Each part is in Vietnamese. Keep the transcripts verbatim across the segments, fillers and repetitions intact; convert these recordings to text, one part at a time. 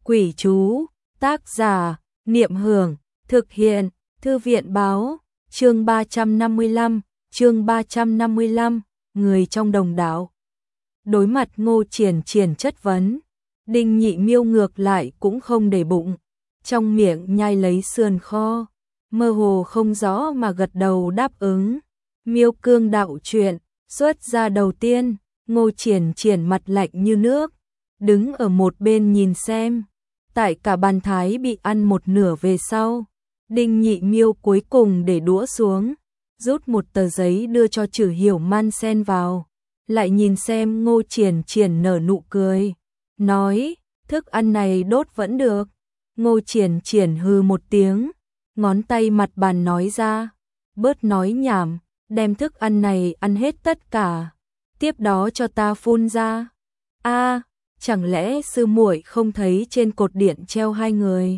Quỷ chú, tác giả, Niệm Hưởng, thực hiện, Thư viện báo, chương ba trăm năm mươi lăm, chương ba trăm năm mươi lăm, người trong đồng đạo. Đối mặt Ngô Triển Triển chất vấn, Đinh Nhị Miêu ngược lại cũng không để bụng, trong miệng nhai lấy sườn kho, mơ hồ không rõ mà gật đầu đáp ứng. Miêu cương đạo chuyện, xuất ra đầu tiên, Ngô Triển Triển mặt lạnh như nước, đứng ở một bên nhìn xem. Tại cả bàn thái bị ăn một nửa về sau, Đinh Nhị Miêu cuối cùng để đũa xuống, rút một tờ giấy đưa cho Trử Hiểu Man xen vào, lại nhìn xem Ngô Triển Triển nở nụ cười, nói, thức ăn này đốt vẫn được. Ngô Triển Triển hừ một tiếng, ngón tay mặt bàn nói ra, bớt nói nhảm, đem thức ăn này ăn hết tất cả, tiếp đó cho ta phun ra. A, chẳng lẽ sư muội không thấy trên cột điện treo hai người?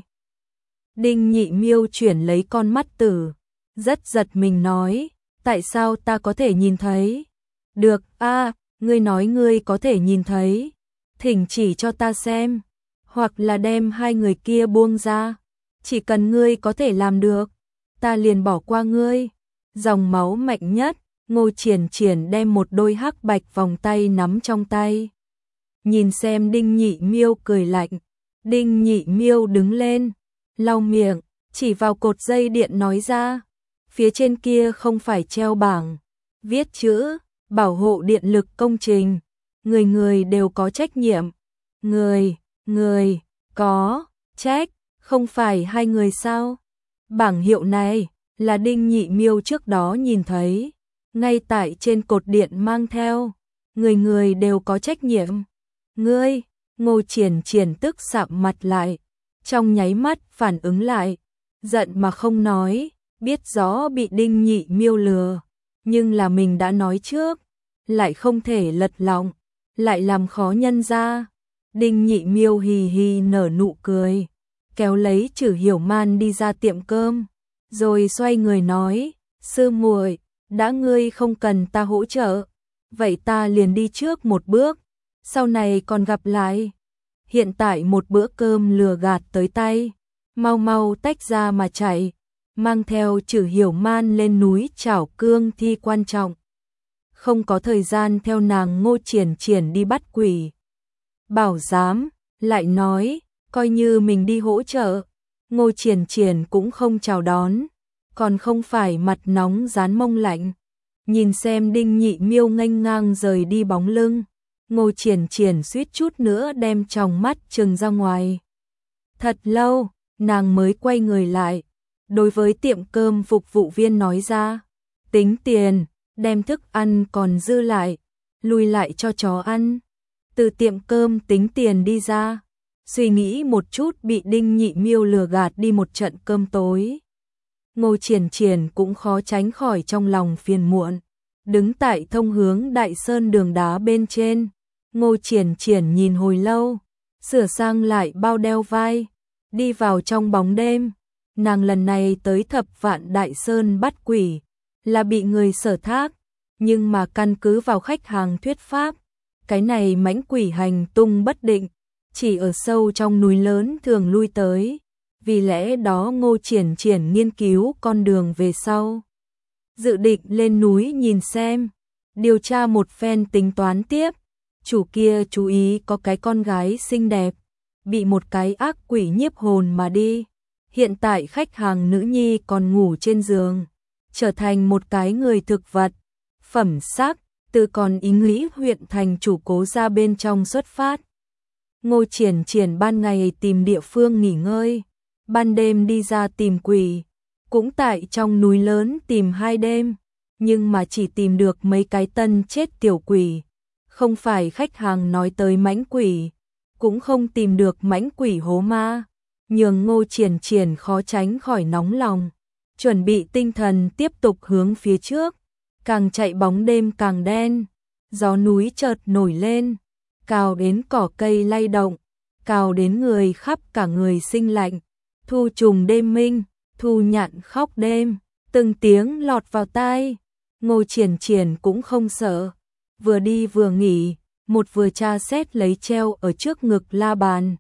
Đinh Nhị Miêu chuyển lấy con mắt tử, rất giật mình nói, tại sao ta có thể nhìn thấy? Được, a, ngươi nói ngươi có thể nhìn thấy, thỉnh chỉ cho ta xem, hoặc là đem hai người kia buông ra, chỉ cần ngươi có thể làm được, ta liền bỏ qua ngươi. Dòng máu mạnh nhất, Ngô Triển Triển đem một đôi hắc bạch vòng tay nắm trong tay. Nhìn xem Đinh Nhị Miêu cười lạnh, Đinh Nhị Miêu đứng lên, lau miệng, chỉ vào cột dây điện nói ra, phía trên kia không phải treo bảng, viết chữ, bảo hộ điện lực công trình, người người đều có trách nhiệm, người, người, có, trách, không phải hai người sao? Bảng hiệu này là Đinh Nhị Miêu trước đó nhìn thấy, ngay tại trên cột điện mang theo, người người đều có trách nhiệm. Ngươi, Ngô Triển Triển tức sạm mặt lại, trong nháy mắt phản ứng lại, giận mà không nói, biết rõ bị Đinh Nhị Miêu lừa, nhưng là mình đã nói trước, lại không thể lật lọng, lại làm khó nhân ra. Đinh Nhị Miêu hì hì nở nụ cười, kéo lấy Trử Hiểu Man đi ra tiệm cơm, rồi xoay người nói, sư muội, đã ngươi không cần ta hỗ trợ, vậy ta liền đi trước một bước, sau này còn gặp lại. Hiện tại một bữa cơm lừa gạt tới tay, mau mau tách ra mà chạy, mang theo Trử Hiểu Man lên núi trảo cương thi quan trọng. Không có thời gian theo nàng Ngô Triển Triển đi bắt quỷ. Bảo giám, lại nói, coi như mình đi hỗ trợ, Ngô Triển Triển cũng không chào đón, còn không phải mặt nóng dán mông lạnh. Nhìn xem Đinh Nhị Miêu nghênh ngang rời đi bóng lưng, Ngô Triển Triển suýt chút nữa đem tròng mắt trừng ra ngoài. Thật lâu, nàng mới quay người lại, đối với tiệm cơm phục vụ viên nói ra, tính tiền, đem thức ăn còn dư lại, lùi lại cho chó ăn. Từ tiệm cơm tính tiền đi ra, suy nghĩ một chút bị Đinh Nhị Miêu lừa gạt đi một trận cơm tối. Ngô Triển Triển cũng khó tránh khỏi trong lòng phiền muộn, đứng tại thông hướng Đại Sơn đường đá bên trên, Ngô Triển Triển nhìn hồi lâu, sửa sang lại bao đeo vai, đi vào trong bóng đêm. Nàng lần này tới Thập Vạn Đại Sơn bắt quỷ, là bị người sở thác, nhưng mà căn cứ vào khách hàng thuyết pháp, cái này mãnh quỷ hành tung bất định, chỉ ở sâu trong núi lớn thường lui tới, vì lẽ đó Ngô Triển Triển nghiên cứu con đường về sau. Dự định lên núi nhìn xem, điều tra một phen tính toán tiếp, chủ kia chú ý có cái con gái xinh đẹp, bị một cái ác quỷ nhiếp hồn mà đi, hiện tại khách hàng nữ nhi còn ngủ trên giường, trở thành một cái người thực vật, phẩm sắc, từ còn ý nghĩ huyện thành chủ cố ra bên trong xuất phát. Ngô Triển Triển ban ngày tìm địa phương nghỉ ngơi, ban đêm đi ra tìm quỷ, cũng tại trong núi lớn tìm hai đêm, nhưng mà chỉ tìm được mấy cái tân chết tiểu quỷ, không phải khách hàng nói tới mãnh quỷ, cũng không tìm được mãnh quỷ hố ma, nhường Ngô Triển Triển khó tránh khỏi nóng lòng, chuẩn bị tinh thần tiếp tục hướng phía trước. Càng chạy bóng đêm càng đen, gió núi chợt nổi lên, cào đến cỏ cây lay động, cào đến người khắp cả người sinh lạnh, thu trùng đêm minh, thu nhạn khóc đêm, từng tiếng lọt vào tai. Ngô Triển Triển cũng không sợ, vừa đi vừa nghỉ, một vừa tra xét lấy treo ở trước ngực la bàn,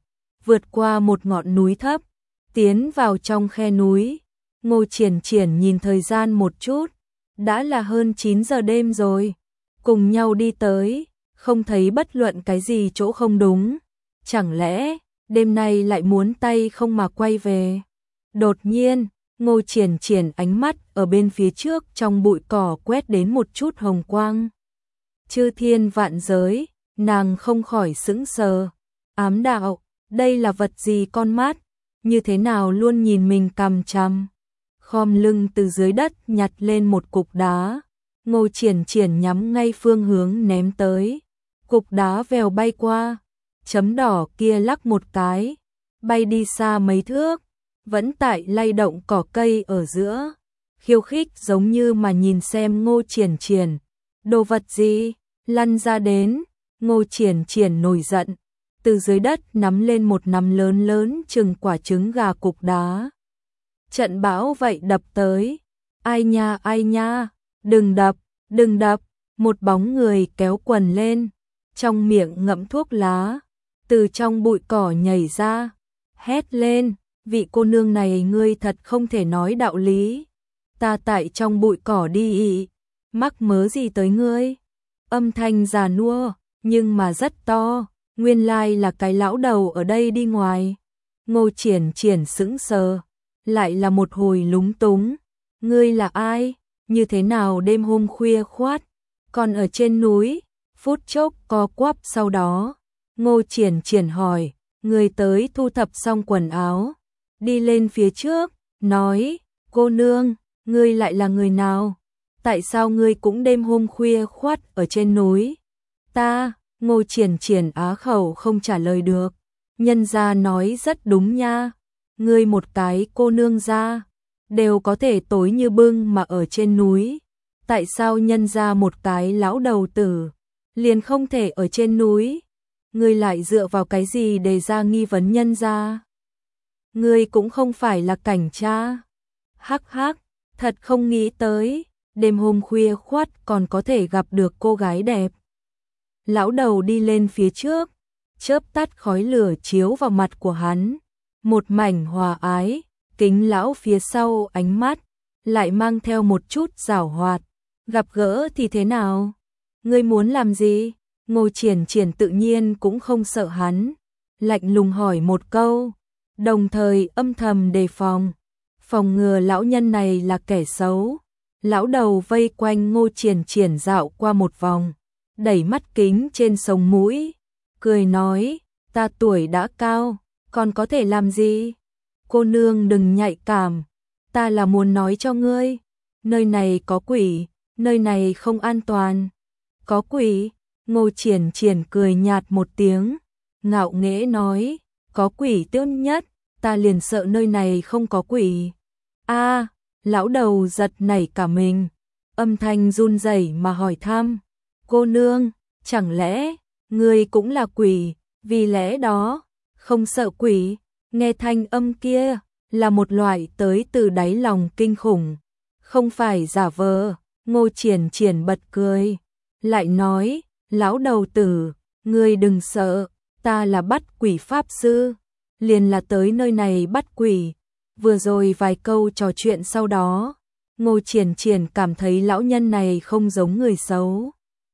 vượt qua một ngọn núi thấp, tiến vào trong khe núi. Ngô Triển Triển nhìn thời gian một chút, đã là hơn chín giờ đêm rồi. Cùng nhau đi tới, không thấy bất luận cái gì chỗ không đúng. Chẳng lẽ, đêm nay lại muốn tay không mà quay về? Đột nhiên, Ngô Triển Triển ánh mắt ở bên phía trước trong bụi cỏ quét đến một chút hồng quang. Chư thiên vạn giới, nàng không khỏi sững sờ. Ám đạo, đây là vật gì con mắt, như thế nào luôn nhìn mình cằm chằm. Khom lưng từ dưới đất nhặt lên một cục đá. Ngô Triển Triển nhắm ngay phương hướng ném tới. Cục đá vèo bay qua, chấm đỏ kia lắc một cái, bay đi xa mấy thước, vẫn tại lay động cỏ cây ở giữa. Khiêu khích giống như mà nhìn xem Ngô Triển Triển. Đồ vật gì? Lăn ra đến. Ngô Triển Triển nổi giận, từ dưới đất nắm lên một nắm lớn lớn chừng quả trứng gà cục đá. Trận bão vậy đập tới. Ai nha ai nha, đừng đập, đừng đập. Một bóng người kéo quần lên, trong miệng ngậm thuốc lá, từ trong bụi cỏ nhảy ra, hét lên, vị cô nương này ngươi thật không thể nói đạo lý. Ta tại trong bụi cỏ đi ị, mắc mớ gì tới ngươi? Âm thanh già nua, nhưng mà rất to, nguyên lai là cái lão đầu ở đây đi ngoài. Ngô Triển Triển sững sờ, lại là một hồi lúng túng. Ngươi là ai? Như thế nào đêm hôm khuya khoát, còn ở trên núi? Phút chốc co quắp sau đó, Ngô Triển Triển hỏi, người tới thu thập xong quần áo, đi lên phía trước, nói, cô nương, ngươi lại là người nào? Tại sao ngươi cũng đêm hôm khuya khoát ở trên núi? Ta, Ngô Triển Triển á khẩu không trả lời được. Nhân gia nói rất đúng nha, ngươi một cái cô nương gia, đều có thể tối như bưng mà ở trên núi. Tại sao nhân gia một cái lão đầu tử, liền không thể ở trên núi? Ngươi lại dựa vào cái gì để ra nghi vấn nhân gia? Ngươi cũng không phải là cảnh tra. Hắc hắc, thật không nghĩ tới, đêm hôm khuya khoắt còn có thể gặp được cô gái đẹp. Lão đầu đi lên phía trước, chớp tắt khói lửa chiếu vào mặt của hắn, một mảnh hòa ái, kính lão phía sau ánh mắt, lại mang theo một chút giảo hoạt. Gặp gỡ thì thế nào? Ngươi muốn làm gì? Ngô Triển Triển tự nhiên cũng không sợ hắn, lạnh lùng hỏi một câu, đồng thời âm thầm đề phòng, phòng ngừa lão nhân này là kẻ xấu. Lão đầu vây quanh Ngô Triển Triển dạo qua một vòng, đẩy mắt kính trên sống mũi, cười nói, ta tuổi đã cao, còn có thể làm gì? Cô nương đừng nhạy cảm, ta là muốn nói cho ngươi, nơi này có quỷ, nơi này không an toàn. Có quỷ? Ngô Triển Triển cười nhạt một tiếng, ngạo nghễ nói, có quỷ tốt nhất, ta liền sợ nơi này không có quỷ. A, lão đầu giật nảy cả mình, âm thanh run rẩy mà hỏi thăm, cô nương, chẳng lẽ ngươi cũng là quỷ? Vì lẽ đó không sợ quỷ? Nghe thanh âm kia là một loại tới từ đáy lòng kinh khủng, không phải giả vờ. Ngô Triển Triển bật cười, lại nói, lão đầu tử, ngươi đừng sợ, ta là bắt quỷ pháp sư, liền là tới nơi này bắt quỷ. Vừa rồi vài câu trò chuyện sau đó, Ngô Triển Triển cảm thấy lão nhân này không giống người xấu.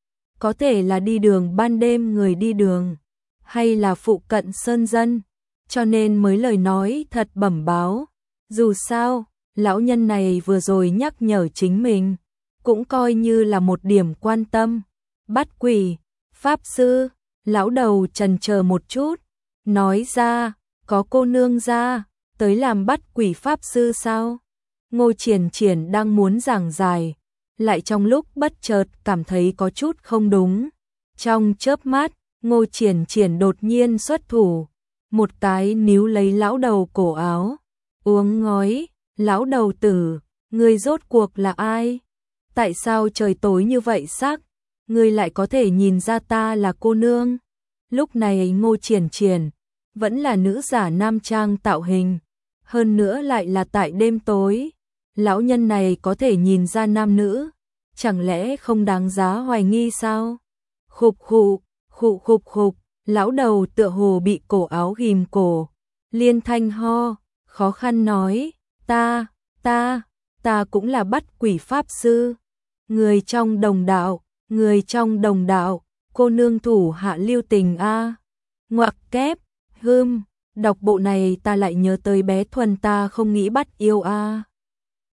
Có thể là đi đường ban đêm người đi đường, hay là phụ cận sơn dân, cho nên mới lời nói thật bẩm báo. Dù sao, lão nhân này vừa rồi nhắc nhở chính mình, cũng coi như là một điểm quan tâm. Bắt quỷ, pháp sư, lão đầu chần chờ một chút, nói ra, có cô nương ra, tới làm bắt quỷ pháp sư sao? Ngô Triển Triển đang muốn giảng giải, lại trong lúc bất chợt cảm thấy có chút không đúng. Trong chớp mắt, Ngô Triển Triển đột nhiên xuất thủ, một cái níu lấy lão đầu cổ áo, uống ngói, lão đầu tử, ngươi rốt cuộc là ai? Tại sao trời tối như vậy sắc, ngươi lại có thể nhìn ra ta là cô nương? Lúc này Ngô Triển Triển vẫn là nữ giả nam trang tạo hình, hơn nữa lại là tại đêm tối. Lão nhân này có thể nhìn ra nam nữ, chẳng lẽ không đáng giá hoài nghi sao? Khục khụ, khụ khục khục, Lão đầu tựa hồ bị cổ áo ghim cổ, liên thanh ho, khó khăn nói, ta, ta, ta cũng là bắt quỷ pháp sư. Người trong đồng đạo, người trong đồng đạo, cô nương thủ hạ lưu tình a. Ngoặc kép, hưm, đọc bộ này ta lại nhớ tới bé Thuần ta không nghĩ bắt yêu a.